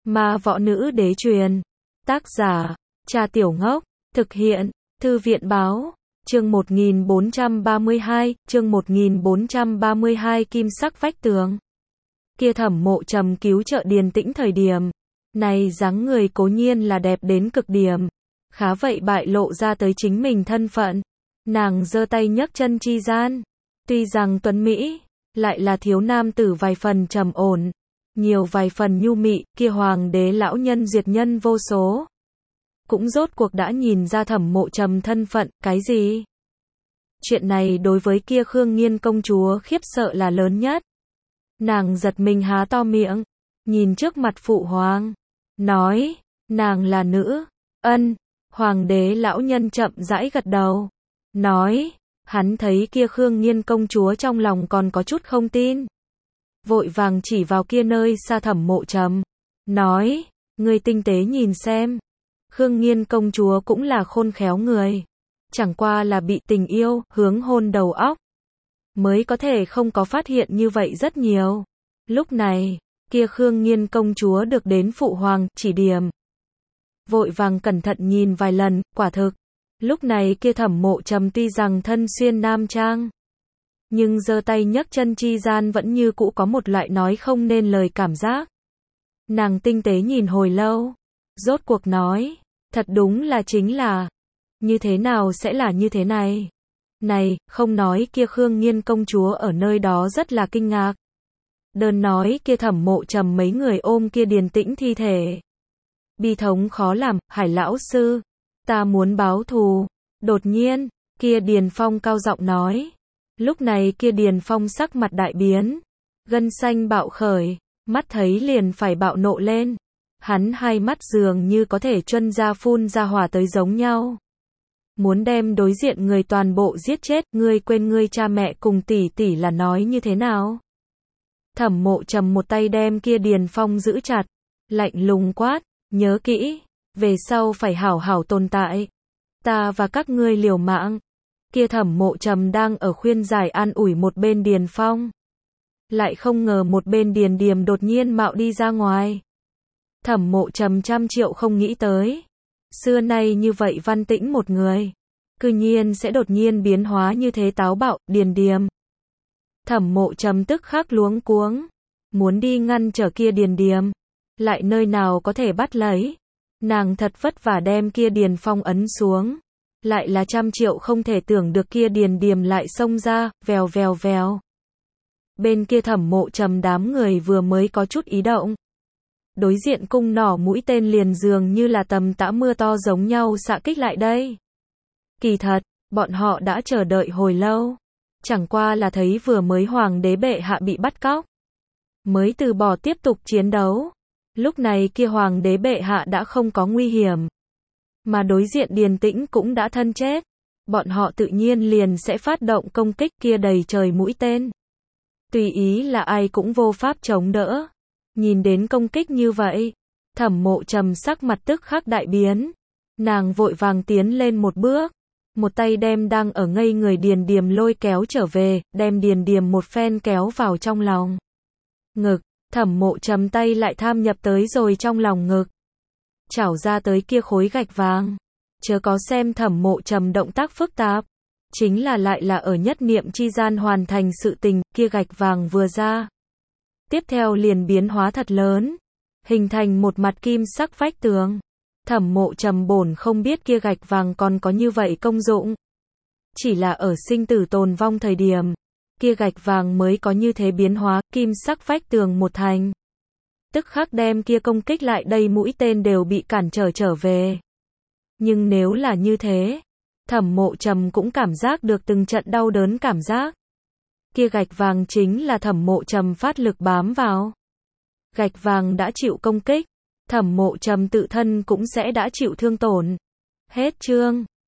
Ma võ nữ đế truyền. Tác giả, Trà Tiểu Ngốc. Thực hiện, Thư viện báo. Chương 1432, chương 1432 kim sắc vách tường. Kia Thẩm Mộ Trầm cứu trợ Điền Tĩnh thời điểm này dáng người cố nhiên là đẹp đến cực điểm, khá vậy bại lộ ra tới chính mình thân phận. Nàng giơ tay nhấc chân chi gian, tuy rằng tuấn mỹ, lại là thiếu nam tử vài phần trầm ổn, nhiều vài phần nhu mị, kia hoàng đế lão nhân diệt nhân vô số. Cũng rốt cuộc đã nhìn ra Thẩm Mộ Trầm thân phận, cái gì? Chuyện này đối với kia Khương Nghiên công chúa khiếp sợ là lớn nhất. Nàng giật mình há to miệng, nhìn trước mặt phụ hoàng, nói, nàng là nữ. Ân. Hoàng đế lão nhân chậm rãi gật đầu, nói, hắn thấy kia Khương Nghiên công chúa trong lòng còn có chút không tin. Vội vàng chỉ vào kia nơi xa Thẩm Mộ Trầm, nói, ngươi tinh tế nhìn xem. Khương Nghiên công chúa cũng là khôn khéo người, chẳng qua là bị tình yêu hướng hôn đầu óc, mới có thể không có phát hiện như vậy rất nhiều. Lúc này, kia Khương Nghiên công chúa được đến phụ hoàng chỉ điểm, vội vàng cẩn thận nhìn vài lần, quả thực. Lúc này kia Thẩm Mộ Trầm tuy rằng thân xuyên nam trang, nhưng giơ tay nhấc chân chi gian vẫn như cũ có một loại nói không nên lời cảm giác. Nàng tinh tế nhìn hồi lâu, rốt cuộc nói, thật đúng là chính là, như thế nào sẽ là như thế này? Này, không nói kia Khương Nghiên công chúa ở nơi đó rất là kinh ngạc. Đơn nói kia Thẩm Mộ Trầm mấy người ôm kia Điền Tĩnh thi thể. Bi thống khó làm, Hải lão sư, ta muốn báo thù. Đột nhiên, kia Điền Phong cao giọng nói. Lúc này kia Điền Phong sắc mặt đại biến, gân xanh bạo khởi, mắt thấy liền phải bạo nộ lên. Hắn hai mắt dường như có thể chuân ra phun ra hỏa tới giống nhau. Muốn đem đối diện người toàn bộ giết chết, ngươi quên ngươi cha mẹ cùng tỷ tỷ là nói như thế nào? Thẩm Mộ Trầm một tay đem kia Điền Phong giữ chặt, lạnh lùng quát, nhớ kỹ, về sau phải hảo hảo tồn tại. Ta và các ngươi liều mạng. Kia Thẩm Mộ Trầm đang ở khuyên giải an ủi một bên Điền Phong. Lại không ngờ một bên Điền Điềm đột nhiên mạo đi ra ngoài. Thẩm Mộ Trầm trăm triệu không nghĩ tới. Xưa nay như vậy văn tĩnh một người, cư nhiên sẽ đột nhiên biến hóa như thế táo bạo. Điền Điềm. Thẩm Mộ Trầm tức khắc luống cuống, muốn đi ngăn trở kia Điền Điềm, lại nơi nào có thể bắt lấy. Nàng thật vất vả đem kia Điền Phong ấn xuống, lại là trăm triệu không thể tưởng được kia Điền Điềm lại xông ra, vèo vèo vèo. Bên kia Thẩm Mộ Trầm đám người vừa mới có chút ý động, đối diện cung nỏ mũi tên liền dường như là tầm tã mưa to giống nhau xạ kích lại đây. Kỳ thật, bọn họ đã chờ đợi hồi lâu, chẳng qua là thấy vừa mới hoàng đế bệ hạ bị bắt cóc, mới từ bỏ tiếp tục chiến đấu. Lúc này kia hoàng đế bệ hạ đã không có nguy hiểm, mà đối diện Điền Tĩnh cũng đã thân chết. Bọn họ tự nhiên liền sẽ phát động công kích kia đầy trời mũi tên. Tùy ý là ai cũng vô pháp chống đỡ. Nhìn đến công kích như vậy, Thẩm Mộ Trầm sắc mặt tức khắc đại biến. Nàng vội vàng tiến lên một bước, một tay đem đang ở ngây người Điền Điềm lôi kéo trở về, đem Điền Điềm một phen kéo vào trong lòng ngực. Thẩm Mộ Trầm tay lại tham nhập tới rồi trong lòng ngực, chảo ra tới kia khối gạch vàng. Chớ có xem Thẩm Mộ Trầm động tác phức tạp, chính là lại là ở nhất niệm chi gian hoàn thành sự tình. Kia gạch vàng vừa ra, tiếp theo liền biến hóa thật lớn, hình thành một mặt kim sắc vách tường. Thẩm Mộ Trầm bổn không biết kia gạch vàng còn có như vậy công dụng, chỉ là ở sinh tử tồn vong thời điểm, kia gạch vàng mới có như thế biến hóa. Kim sắc vách tường một thành, tức khắc đem kia công kích lại đây mũi tên đều bị cản trở về. Nhưng nếu là như thế, Thẩm Mộ Trầm cũng cảm giác được từng trận đau đớn cảm giác. Kia gạch vàng chính là Thẩm Mộ Trầm phát lực bám vào. Gạch vàng đã chịu công kích, Thẩm Mộ Trầm tự thân cũng sẽ đã chịu thương tổn. Hết chương.